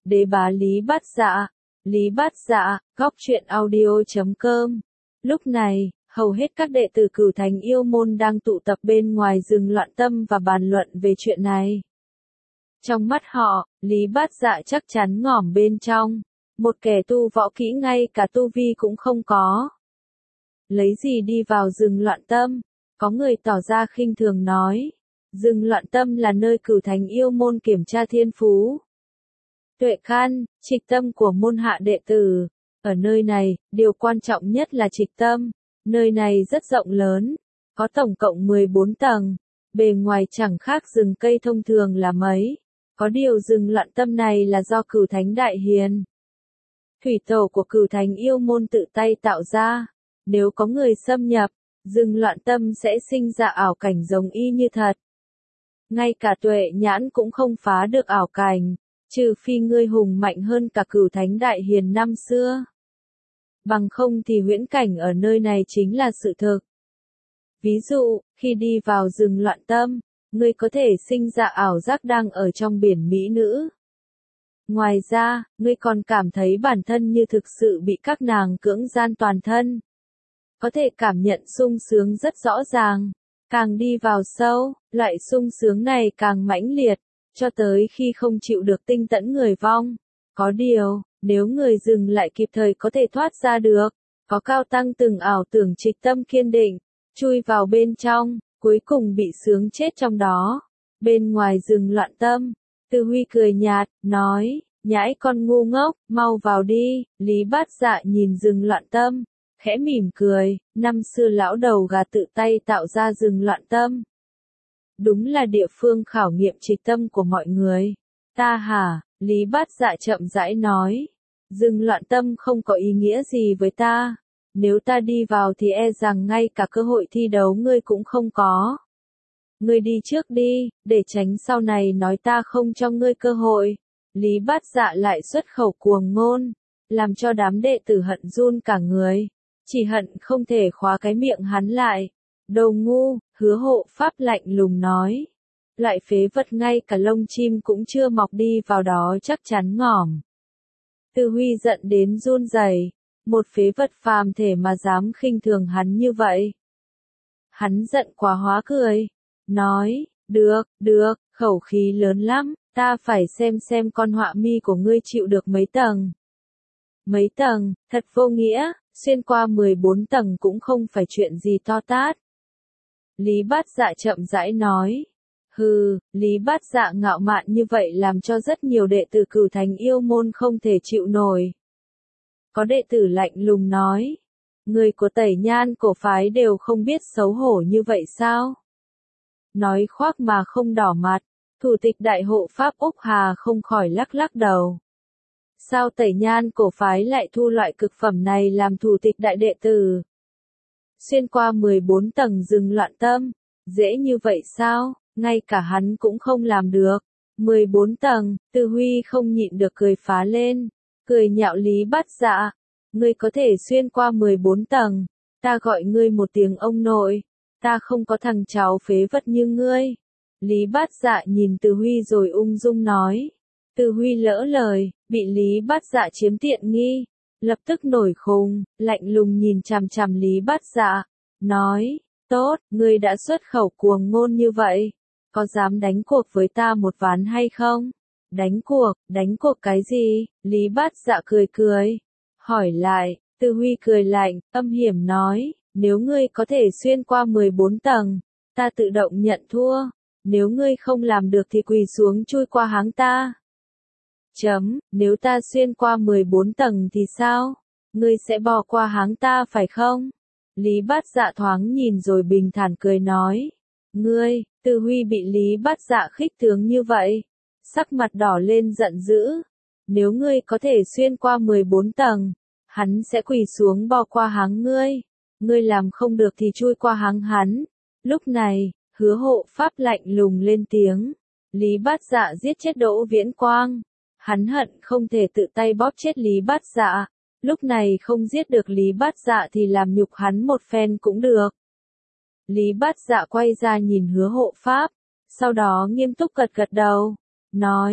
Đế bá Lý Bát Dạ. Lý Bát Dạ, góc truyện audio.com. Lúc này, hầu hết các đệ tử Cửu Thành Yêu Môn đang tụ tập bên ngoài rừng loạn tâm và bàn luận về chuyện này. Trong mắt họ, Lý Bát Dạ chắc chắn ngỏm bên trong. Một kẻ tu võ kỹ ngay cả tu vi cũng không có. Lấy gì đi vào rừng loạn tâm? Có người tỏ ra khinh thường nói. Rừng loạn tâm là nơi Cửu Thành Yêu Môn kiểm tra thiên phú, tuệ căn, trịch tâm của môn hạ đệ tử. Ở nơi này, điều quan trọng nhất là trịch tâm. Nơi này rất rộng lớn, có tổng cộng 14 tầng. Bề ngoài chẳng khác rừng cây thông thường là mấy. Có điều rừng loạn tâm này là do Cửu Thánh Đại Hiền, thủy tổ của Cửu Thành Yêu Môn tự tay tạo ra. Nếu có người xâm nhập, rừng loạn tâm sẽ sinh ra ảo cảnh giống y như thật. Ngay cả tuệ nhãn cũng không phá được ảo cảnh, trừ phi ngươi hùng mạnh hơn cả Cửu Thánh Đại Hiền năm xưa. Bằng không thì huyễn cảnh ở nơi này chính là sự thực. Ví dụ, khi đi vào rừng loạn tâm, ngươi có thể sinh ra ảo giác đang ở trong biển mỹ nữ. Ngoài ra, ngươi còn cảm thấy bản thân như thực sự bị các nàng cưỡng gian toàn thân. Có thể cảm nhận sung sướng rất rõ ràng. Càng đi vào sâu, loại sung sướng này càng mãnh liệt, cho tới khi không chịu được tinh tẫn người vong. Có điều, nếu người dừng lại kịp thời có thể thoát ra được. Có cao tăng từng ảo tưởng trịch tâm kiên định, chui vào bên trong, cuối cùng bị sướng chết trong đó. Bên ngoài rừng loạn tâm, Tư Huy cười nhạt, nói, nhãi con ngu ngốc, mau vào đi. Lý Bát Dạ nhìn rừng loạn tâm, khẽ mỉm cười, năm xưa lão đầu gà tự tay tạo ra rừng loạn tâm. Đúng là địa phương khảo nghiệm trịch tâm của mọi người. Ta hả? Lý Bát Dạ chậm rãi nói. Rừng loạn tâm không có ý nghĩa gì với ta. Nếu ta đi vào thì e rằng ngay cả cơ hội thi đấu ngươi cũng không có. Ngươi đi trước đi, để tránh sau này nói ta không cho ngươi cơ hội. Lý Bát Dạ lại xuất khẩu cuồng ngôn, làm cho đám đệ tử hận run cả người. Chỉ hận không thể khóa cái miệng hắn lại. Đồ ngu, Hứa Hộ Pháp lạnh lùng nói. Loại phế vật ngay cả lông chim cũng chưa mọc đi vào đó chắc chắn ngỏm. Tư Huy giận đến run rẩy, một phế vật phàm thể mà dám khinh thường hắn như vậy. Hắn giận quá hóa cười, nói, được, khẩu khí lớn lắm, ta phải xem con họa mi của ngươi chịu được mấy tầng. Mấy tầng, thật vô nghĩa, xuyên qua 14 tầng cũng không phải chuyện gì to tát. Lý Bát Dạ chậm rãi nói. Hừ, Lý Bát Dạ ngạo mạn như vậy làm cho rất nhiều đệ tử Cửu Thành Yêu Môn không thể chịu nổi. Có đệ tử lạnh lùng nói. Người của Tẩy Nhan cổ phái đều không biết xấu hổ như vậy sao? Nói khoác mà không đỏ mặt, Thủ tịch Đại Hộ Pháp Úc Hà không khỏi lắc đầu. Sao Tẩy Nhan cổ phái lại thu loại cực phẩm này làm thủ tịch đại đệ tử? Xuyên qua 14 tầng rừng loạn tâm, dễ như vậy sao? Ngay cả hắn cũng không làm được. 14 tầng, Tư Huy không nhịn được cười phá lên, cười nhạo Lý Bát Dạ. Ngươi có thể xuyên qua 14 tầng, ta gọi ngươi một tiếng ông nội, ta không có thằng cháu phế vật như ngươi. Lý Bát Dạ nhìn Tư Huy rồi ung dung nói. Tư Huy lỡ lời, bị Lý Bát Dạ chiếm tiện nghi, lập tức nổi khùng, lạnh lùng nhìn chằm chằm Lý Bát Dạ, nói, tốt, ngươi đã xuất khẩu cuồng ngôn như vậy, có dám đánh cuộc với ta một ván hay không? Đánh cuộc cái gì? Lý Bát Dạ cười, hỏi lại. Tư Huy cười lạnh, âm hiểm nói, nếu ngươi có thể xuyên qua 14 tầng, ta tự động nhận thua, nếu ngươi không làm được thì quỳ xuống chui qua háng ta. Nếu ta xuyên qua 14 tầng thì sao? Ngươi sẽ bò qua háng ta phải không? Lý Bát Dạ thoáng nhìn rồi bình thản cười nói. Ngươi, Tư Huy bị Lý Bát Dạ khích tướng như vậy, sắc mặt đỏ lên giận dữ. Nếu ngươi có thể xuyên qua 14 tầng, hắn sẽ quỳ xuống bò qua háng ngươi. Ngươi làm không được thì chui qua háng hắn. Lúc này, Hứa Hộ Pháp lạnh lùng lên tiếng. Lý Bát Dạ giết chết Đỗ Viễn Quang. Hắn hận không thể tự tay bóp chết Lý Bát Dạ. Lúc này không giết được Lý Bát Dạ thì làm nhục hắn một phen cũng được. Lý Bát Dạ quay ra nhìn Hứa Hộ Pháp, sau đó nghiêm túc gật đầu, nói,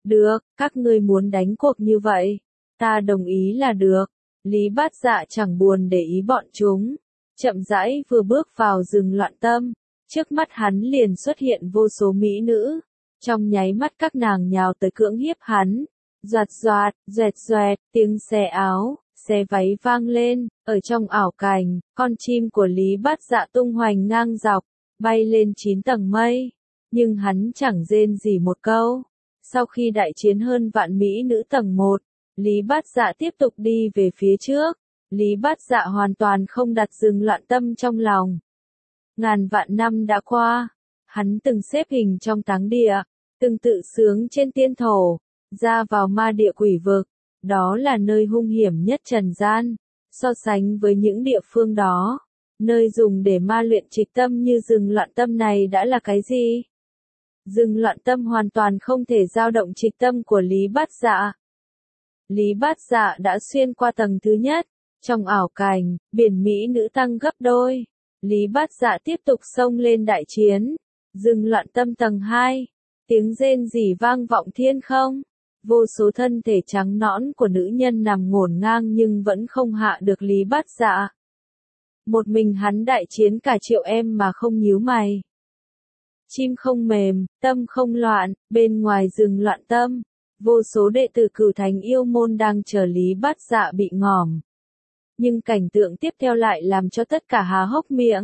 Được, các ngươi muốn đánh cuộc như vậy. Ta đồng ý là được. Lý Bát Dạ chẳng buồn để ý bọn chúng. Chậm rãi vừa bước vào rừng loạn tâm. Trước mắt hắn liền xuất hiện vô số mỹ nữ. Trong nháy mắt các nàng nhào tới cưỡng hiếp hắn. Doạt doạt, doẹt doẹt, tiếng xé áo, xé váy vang lên. Ở trong ảo cảnh, con chim của Lý Bát Dạ tung hoành ngang dọc, bay lên 9 tầng mây. Nhưng hắn chẳng rên gì một câu. Sau khi đại chiến hơn vạn mỹ nữ tầng 1, Lý Bát Dạ tiếp tục đi về phía trước. Lý Bát Dạ hoàn toàn không đặt rừng loạn tâm trong lòng. Ngàn vạn năm đã qua, hắn từng xếp hình trong táng địa, từng tự sướng trên tiên thổ, ra vào ma địa quỷ vực. Đó là nơi hung hiểm nhất trần gian. So sánh với những địa phương đó, nơi dùng để ma luyện trịch tâm như rừng loạn tâm này đã là cái gì? Rừng loạn tâm hoàn toàn không thể dao động trịch tâm của Lý Bát Dạ. Lý Bát Dạ đã xuyên qua tầng thứ nhất. Trong ảo cảnh, biển mỹ nữ tăng gấp đôi. Lý Bát Dạ tiếp tục xông lên đại chiến. Rừng loạn tâm tầng 2. Tiếng rên rỉ vang vọng thiên không. Vô số thân thể trắng nõn của nữ nhân nằm ngổn ngang nhưng vẫn không hạ được Lý Bát Dạ. Một mình hắn đại chiến cả triệu em mà không nhíu mày. Chim không mềm, tâm không loạn, bên ngoài rừng loạn tâm. Vô số đệ tử Cửu Thành Yêu Môn đang chờ Lý Bát Dạ bị ngòm. Nhưng cảnh tượng tiếp theo lại làm cho tất cả há hốc miệng.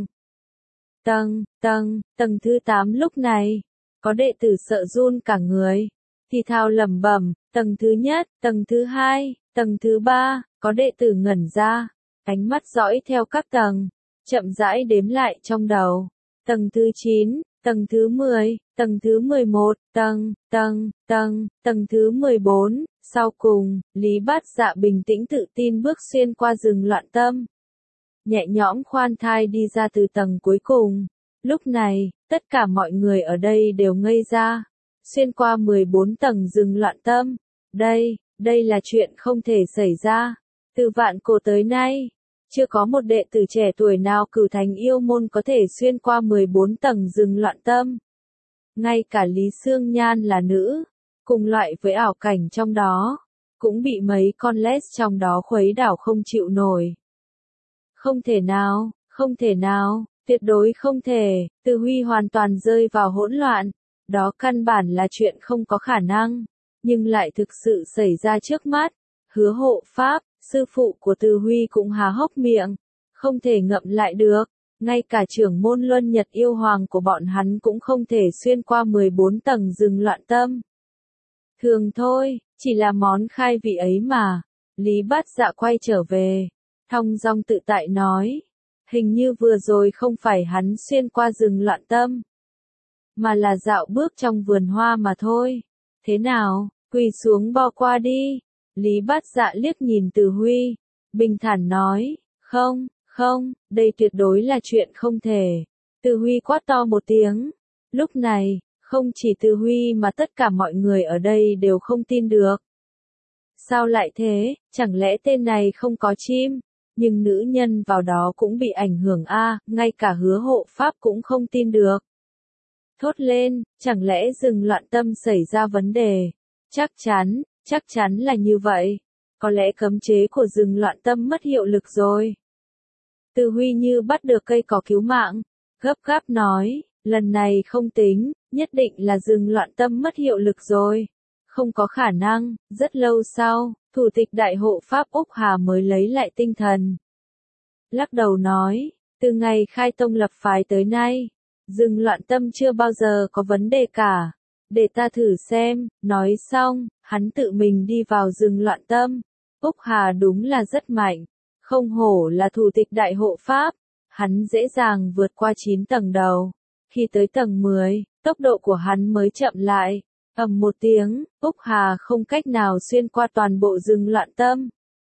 Tầng thứ 8 lúc này, có đệ tử sợ run cả người. Thì thào lẩm bẩm, tầng thứ nhất, tầng thứ 2, tầng thứ 3, có đệ tử ngẩn ra, ánh mắt dõi theo các tầng, chậm rãi đếm lại trong đầu. Tầng thứ 9, tầng thứ 10, tầng thứ 11, tầng thứ 14, sau cùng, Lý Bát Dạ bình tĩnh tự tin bước xuyên qua rừng loạn tâm. Nhẹ nhõm khoan thai đi ra từ tầng cuối cùng. Lúc này, tất cả mọi người ở đây đều ngây ra. Xuyên qua 14 tầng rừng loạn tâm. Đây là chuyện không thể xảy ra. Từ vạn cổ tới nay, chưa có một đệ tử trẻ tuổi nào Cửu Thành Yêu Môn có thể xuyên qua 14 tầng rừng loạn tâm. Ngay cả Lý Sương Nhan là nữ, cùng loại với ảo cảnh trong đó, cũng bị mấy con lét trong đó khuấy đảo không chịu nổi. Không thể nào, tuyệt đối không thể. Từ Huy hoàn toàn rơi vào hỗn loạn. Đó căn bản là chuyện không có khả năng, nhưng lại thực sự xảy ra trước mắt. Hứa Hộ Pháp, sư phụ của Từ Huy cũng há hốc miệng, không thể ngậm lại được. Ngay cả trưởng môn Luân Nhật Yêu Hoàng của bọn hắn cũng không thể xuyên qua 14 tầng rừng loạn tâm. Thường thôi, chỉ là món khai vị ấy mà. Lý Bát Dạ quay trở về, thong dong tự tại nói. Hình như vừa rồi không phải hắn xuyên qua rừng loạn tâm, mà là dạo bước trong vườn hoa mà thôi. Thế nào, quỳ xuống bo qua đi. Lý Bát Dạ liếc nhìn Từ Huy, bình thản nói, không, đây tuyệt đối là chuyện không thể. Từ Huy quát to một tiếng. Lúc này, không chỉ Từ Huy mà tất cả mọi người ở đây đều không tin được. Sao lại thế, chẳng lẽ tên này không có chim? Nhưng nữ nhân vào đó cũng bị ảnh hưởng ngay cả Hứa Hộ Pháp cũng không tin được. Thốt lên, chẳng lẽ rừng loạn tâm xảy ra vấn đề? Chắc chắn là như vậy. Có lẽ cấm chế của rừng loạn tâm mất hiệu lực rồi. Từ Huy như bắt được cây cỏ cứu mạng, gấp gáp nói, lần này không tính, nhất định là rừng loạn tâm mất hiệu lực rồi. Không có khả năng. Rất lâu sau, Thủ tịch Đại Hộ Pháp Úc Hà mới lấy lại tinh thần. Lắc đầu nói, từ ngày khai tông lập phái tới nay, rừng loạn tâm chưa bao giờ có vấn đề cả. Để ta thử xem. Nói xong, hắn tự mình đi vào rừng loạn tâm. Úc Hà đúng là rất mạnh. Không hổ là Thủ tịch Đại Hộ Pháp. Hắn dễ dàng vượt qua 9 tầng đầu. Khi tới tầng 10, tốc độ của hắn mới chậm lại. Ầm một tiếng, Úc Hà không cách nào xuyên qua toàn bộ rừng loạn tâm.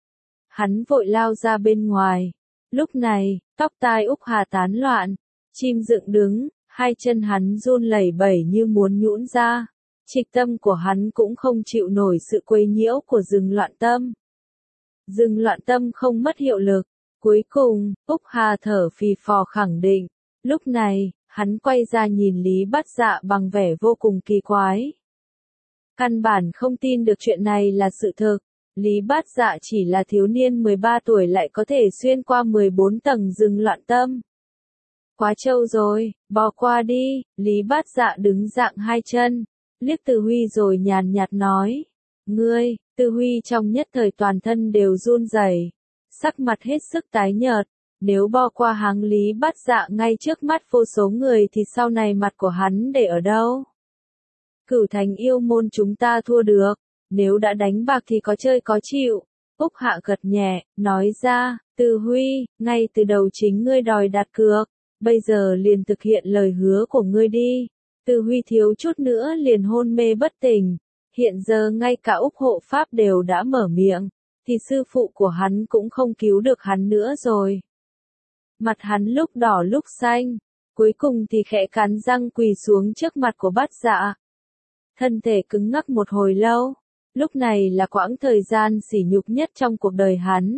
Hắn vội lao ra bên ngoài. Lúc này, tóc tai Úc Hà tán loạn, chim dựng đứng, hai chân hắn run lẩy bẩy như muốn nhũn ra. Trịch tâm của hắn cũng không chịu nổi sự quấy nhiễu của rừng loạn tâm. Rừng loạn tâm không mất hiệu lực. Cuối cùng, Úc Hà thở phì phò khẳng định. Lúc này, hắn quay ra nhìn Lý Bát Dạ bằng vẻ vô cùng kỳ quái. Căn bản không tin được chuyện này là sự thực. Lý Bát Dạ chỉ là thiếu niên 13 tuổi lại có thể xuyên qua 14 tầng rừng loạn tâm. Quá trâu rồi, bỏ qua đi, Lý Bát Dạ đứng dạng hai chân, liếc Từ Huy rồi nhàn nhạt nói. Ngươi, Từ Huy trong nhất thời toàn thân đều run rẩy, sắc mặt hết sức tái nhợt. Nếu bỏ qua hắn Lý Bát Dạ ngay trước mắt vô số người thì sau này mặt của hắn để ở đâu? Cửu Thành yêu môn chúng ta thua được, nếu đã đánh bạc thì có chơi có chịu. Úc Hạ gật nhẹ, nói ra, Từ Huy, ngay từ đầu chính ngươi đòi đặt cược, bây giờ liền thực hiện lời hứa của ngươi đi. Từ Huy thiếu chút nữa liền hôn mê bất tỉnh, hiện giờ ngay cả Úc hộ pháp đều đã mở miệng, thì sư phụ của hắn cũng không cứu được hắn nữa rồi. Mặt hắn lúc đỏ lúc xanh, cuối cùng thì khẽ cắn răng quỳ xuống trước mặt của Bát Dạ. Thân thể cứng ngắc một hồi lâu, lúc này là quãng thời gian sỉ nhục nhất trong cuộc đời hắn.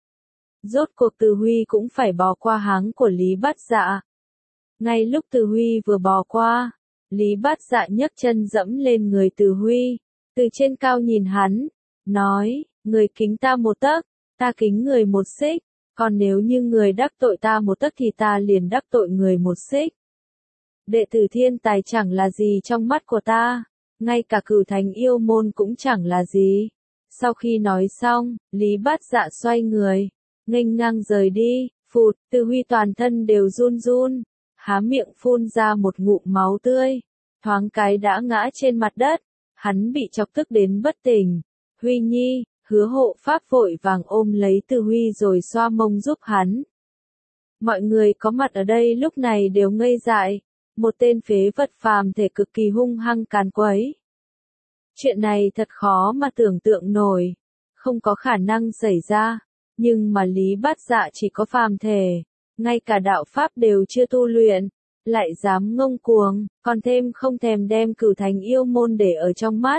Rốt cuộc Từ Huy cũng phải bỏ qua háng của Lý Bát Dạ. Ngay lúc Từ Huy vừa bỏ qua, Lý Bát Dạ nhấc chân dẫm lên người Từ Huy, từ trên cao nhìn hắn, nói, người kính ta một tấc, ta kính người một xích, còn nếu như người đắc tội ta một tấc thì ta liền đắc tội người một xích. Đệ tử thiên tài chẳng là gì trong mắt của ta, ngay cả Cửu Thành yêu môn cũng chẳng là gì. Sau khi nói xong, Lý Bát Dạ xoay người, nghênh ngang rời đi, phụt, Từ Huy toàn thân đều run run, há miệng phun ra một ngụm máu tươi, thoáng cái đã ngã trên mặt đất, hắn bị chọc tức đến bất tỉnh. Huy Nhi, Hứa hộ pháp vội vàng ôm lấy Từ Huy rồi xoa mông giúp hắn. Mọi người có mặt ở đây lúc này đều ngây dại, một tên phế vật phàm thể cực kỳ hung hăng càn quấy. Chuyện này thật khó mà tưởng tượng nổi, không có khả năng xảy ra, nhưng mà Lý Bát Dạ chỉ có phàm thể, ngay cả đạo pháp đều chưa tu luyện, lại dám ngông cuồng, còn thêm không thèm đem Cửu Thành yêu môn để ở trong mắt.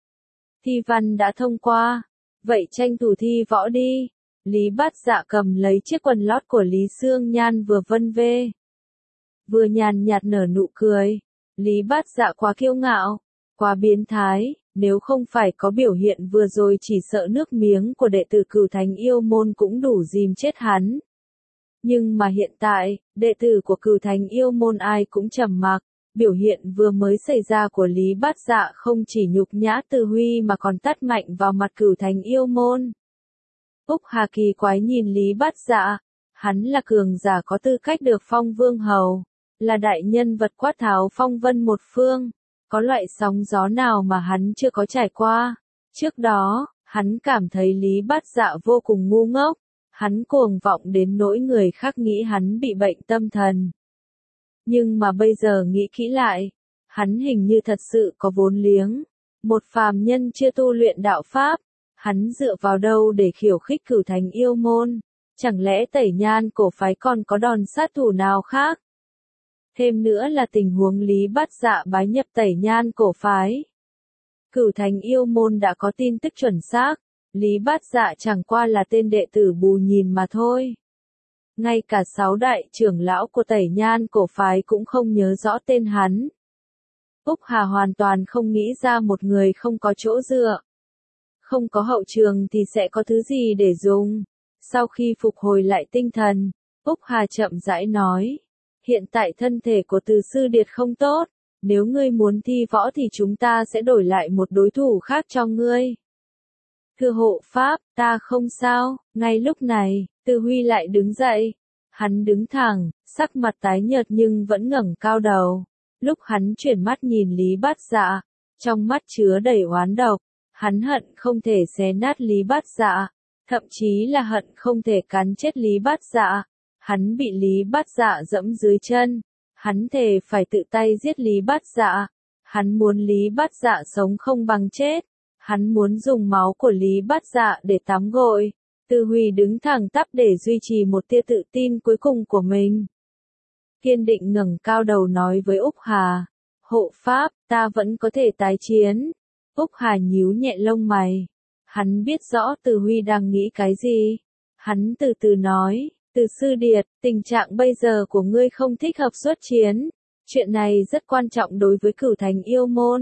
Thi văn đã thông qua, vậy tranh thủ thi võ đi. Lý Bát Dạ cầm lấy chiếc quần lót của Lý Xương Nhan vừa vân vê, vừa nhàn nhạt nở nụ cười. Lý Bát Dạ quá kiêu ngạo, quá biến thái, nếu không phải có biểu hiện vừa rồi chỉ sợ nước miếng của đệ tử Cửu Thành yêu môn cũng đủ dìm chết hắn. Nhưng mà hiện tại, đệ tử của Cửu Thành yêu môn ai cũng trầm mặc, biểu hiện vừa mới xảy ra của Lý Bát Dạ không chỉ nhục nhã Từ Huy mà còn tát mạnh vào mặt Cửu Thành yêu môn. Úc Hà kỳ quái nhìn Lý Bát Dạ, hắn là cường giả có tư cách được phong vương hầu, là đại nhân vật quát tháo phong vân một phương, có loại sóng gió nào mà hắn chưa có trải qua. Trước đó, hắn cảm thấy Lý Bát Dạ vô cùng ngu ngốc, hắn cuồng vọng đến nỗi người khác nghĩ hắn bị bệnh tâm thần. Nhưng mà bây giờ nghĩ kỹ lại, hắn hình như thật sự có vốn liếng, một phàm nhân chưa tu luyện đạo pháp, hắn dựa vào đâu để khiêu khích Cửu Thành yêu môn, chẳng lẽ Tẩy Nhan cổ phái còn có đòn sát thủ nào khác? Thêm nữa là tình huống Lý Bát Dạ bái nhập Tẩy Nhan cổ phái. Cửu Thành yêu môn đã có tin tức chuẩn xác, Lý Bát Dạ chẳng qua là tên đệ tử bù nhìn mà thôi. Ngay cả 6 đại trưởng lão của Tẩy Nhan cổ phái cũng không nhớ rõ tên hắn. Úc Hà hoàn toàn không nghĩ ra một người không có chỗ dựa, không có hậu trường thì sẽ có thứ gì để dùng. Sau khi phục hồi lại tinh thần, Úc Hà chậm rãi nói, hiện tại thân thể của Từ Sư Điệt không tốt, nếu ngươi muốn thi võ thì chúng ta sẽ đổi lại một đối thủ khác cho ngươi. Thưa hộ pháp, ta không sao. Ngay lúc này, Từ Huy lại đứng dậy. Hắn đứng thẳng, sắc mặt tái nhợt nhưng vẫn ngẩng cao đầu. Lúc hắn chuyển mắt nhìn Lý Bát Dạ, trong mắt chứa đầy oán độc, hắn hận không thể xé nát Lý Bát Dạ, thậm chí là hận không thể cắn chết Lý Bát Dạ. Hắn bị Lý Bát Dạ dẫm dưới chân, hắn thề phải tự tay giết Lý Bát Dạ. Hắn muốn Lý Bát Dạ sống không bằng chết. Hắn muốn dùng máu của Lý Bát Dạ để tắm gội. Từ Huy đứng thẳng tắp để duy trì một tia tự tin cuối cùng của mình. Kiên định ngẩng cao đầu nói với Úc Hà, hộ pháp, ta vẫn có thể tái chiến. Úc Hà nhíu nhẹ lông mày. Hắn biết rõ Từ Huy đang nghĩ cái gì. Hắn từ từ nói, Từ Sư Điệt, tình trạng bây giờ của ngươi không thích hợp xuất chiến. Chuyện này rất quan trọng đối với Cửu Thành yêu môn.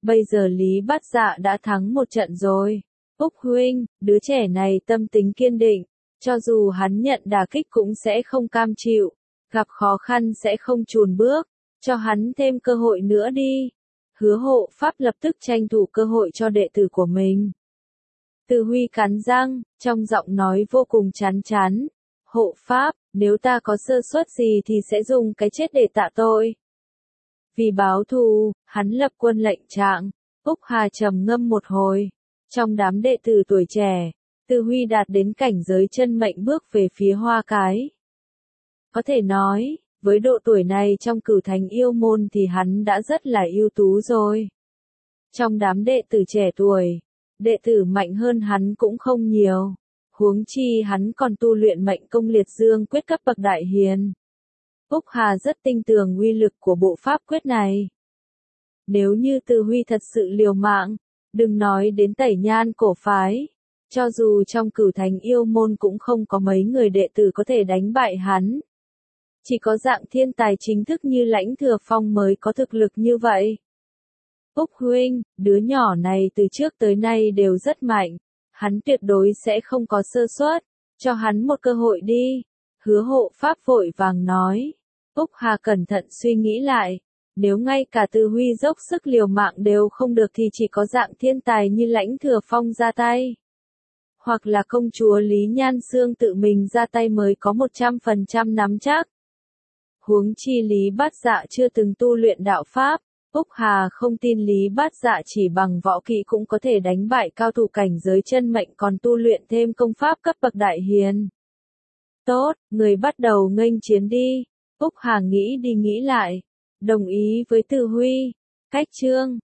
Bây giờ Lý Bát Dạ đã thắng một trận rồi. Úc huynh, đứa trẻ này tâm tính kiên định, cho dù hắn nhận đả kích cũng sẽ không cam chịu, gặp khó khăn sẽ không chùn bước, cho hắn thêm cơ hội nữa đi. Hứa hộ pháp lập tức tranh thủ cơ hội cho đệ tử của mình. Từ Huy cắn răng, trong giọng nói vô cùng chán chán. Hộ pháp, nếu ta có sơ suất gì thì sẽ dùng cái chết để tạ tội. Vì báo thù, hắn lập quân lệnh trạng. Úc Hà trầm ngâm một hồi. Trong đám đệ tử tuổi trẻ, Từ Huy đạt đến cảnh giới chân mệnh bước về phía Hoa Cái. Có thể nói, với độ tuổi này trong Cửu Thành Yêu Môn thì hắn đã rất là ưu tú rồi. Trong đám đệ tử trẻ tuổi, đệ tử mạnh hơn hắn cũng không nhiều. Huống chi hắn còn tu luyện mệnh công liệt dương quyết cấp bậc đại hiền. Úc Hà rất tin tưởng uy lực của bộ pháp quyết này. Nếu như Từ Huy thật sự liều mạng, đừng nói đến Tẩy Nhan cổ phái, cho dù trong Cửu Thành Yêu Môn cũng không có mấy người đệ tử có thể đánh bại hắn. Chỉ có dạng thiên tài chính thức như Lãnh Thừa Phong mới có thực lực như vậy. Úc huynh, đứa nhỏ này từ trước tới nay đều rất mạnh, hắn tuyệt đối sẽ không có sơ suất, cho hắn một cơ hội đi. Hứa hộ pháp vội vàng nói. Úc Hà cẩn thận suy nghĩ lại, nếu ngay cả Từ Huy dốc sức liều mạng đều không được thì chỉ có dạng thiên tài như Lãnh Thừa Phong ra tay. Hoặc là công chúa Lý Nhan Xương tự mình ra tay mới có 100% nắm chắc. Huống chi Lý Bát Dạ chưa từng tu luyện đạo pháp, Úc Hà không tin Lý Bát Dạ chỉ bằng võ kỹ cũng có thể đánh bại cao thủ cảnh giới chân mệnh còn tu luyện thêm công pháp cấp bậc đại hiền. Tốt, người bắt đầu nghênh chiến đi. Úc Hà nghĩ đi nghĩ lại, đồng ý với Từ Huy. Cách chương